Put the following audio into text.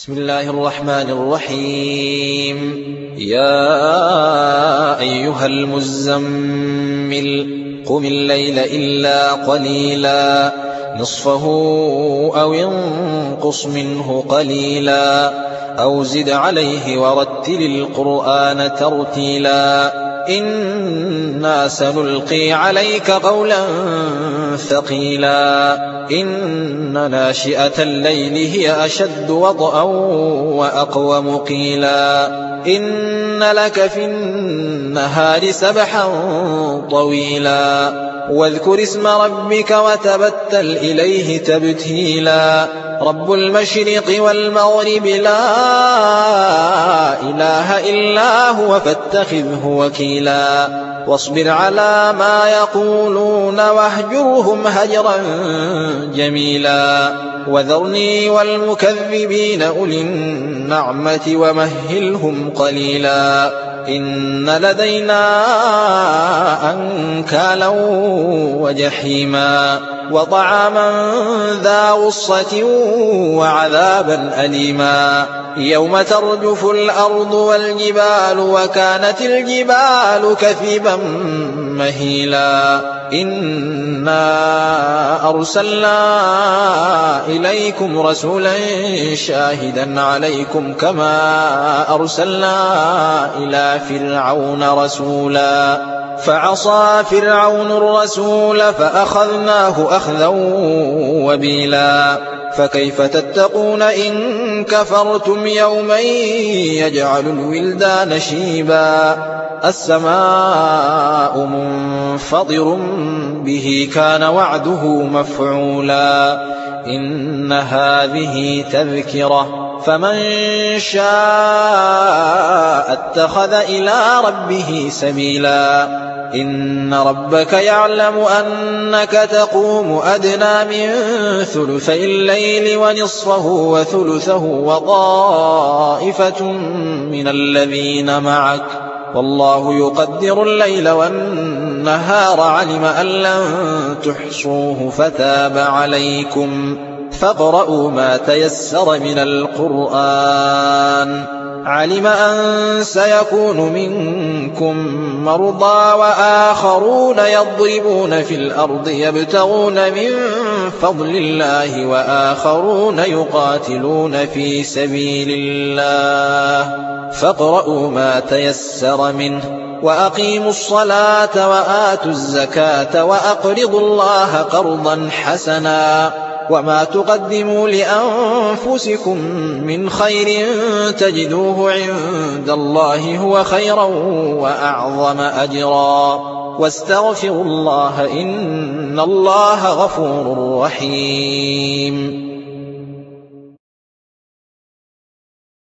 بسم الله الرحمن الرحيم. يا أيها المزمل قم الليل إلا قليلا نصفه أو انقص منه قليلا أو زد عليه ورتل القرآن ترتيلا إنا سنلقي عليك قولا ثقيلا إن ناشئة الليل هي أشد وطئا وأقوم قيلا إن لك في النهار سبحا طويلا واذكر اسم ربك وتبتل إليه تبتيلا رب المشرق والمغرب لا إله إلا هو فاتخذه وكيلا واصبر على ما يقولون واهجرهم هجرا جميلا وذرني والمكذبين أولي النعمة ومهلهم قليلا إن لدينا أنكالا وجحيما وطعاما ذا غصة وعذابا أليما يوم ترجف الأرض والجبال وكانت الجبال كثيبا مهيلا إنا أرسلنا إليكم رسولا شاهدا عليكم كما أرسلنا إلى فرعون رسولا فعصى فرعون الرسول فأخذناه أخذا وبيلا فكيف تتقون إن كفرتم يوما يجعل الولدان شيبا السماء منفطر به كان وعده مفعولا إن هذه تذكرة فمن شاء اتخذ إلى ربه سبيلا إن ربك يعلم أنك تقوم أدنى من ثلثي الليل ونصفه وثلثه وطائفة من الذين معك والله يقدر الليل والنهار علم أن لن تحصوه فتاب عليكم فاقرؤوا ما تيسر من القرآن علم أن سيكون منكم مرضى وآخرون يضربون في الأرض يبتغون من فضل الله وآخرون يقاتلون في سبيل الله فاقرؤوا ما تيسر منه وأقيموا الصلاة وآتوا الزكاة وأقرضوا الله قرضا حسنا وما تقدموا لأنفسكم من خير تجدوه عند الله هو خيرا وأعظم أجرا واستغفروا الله إن الله غفور رحيم.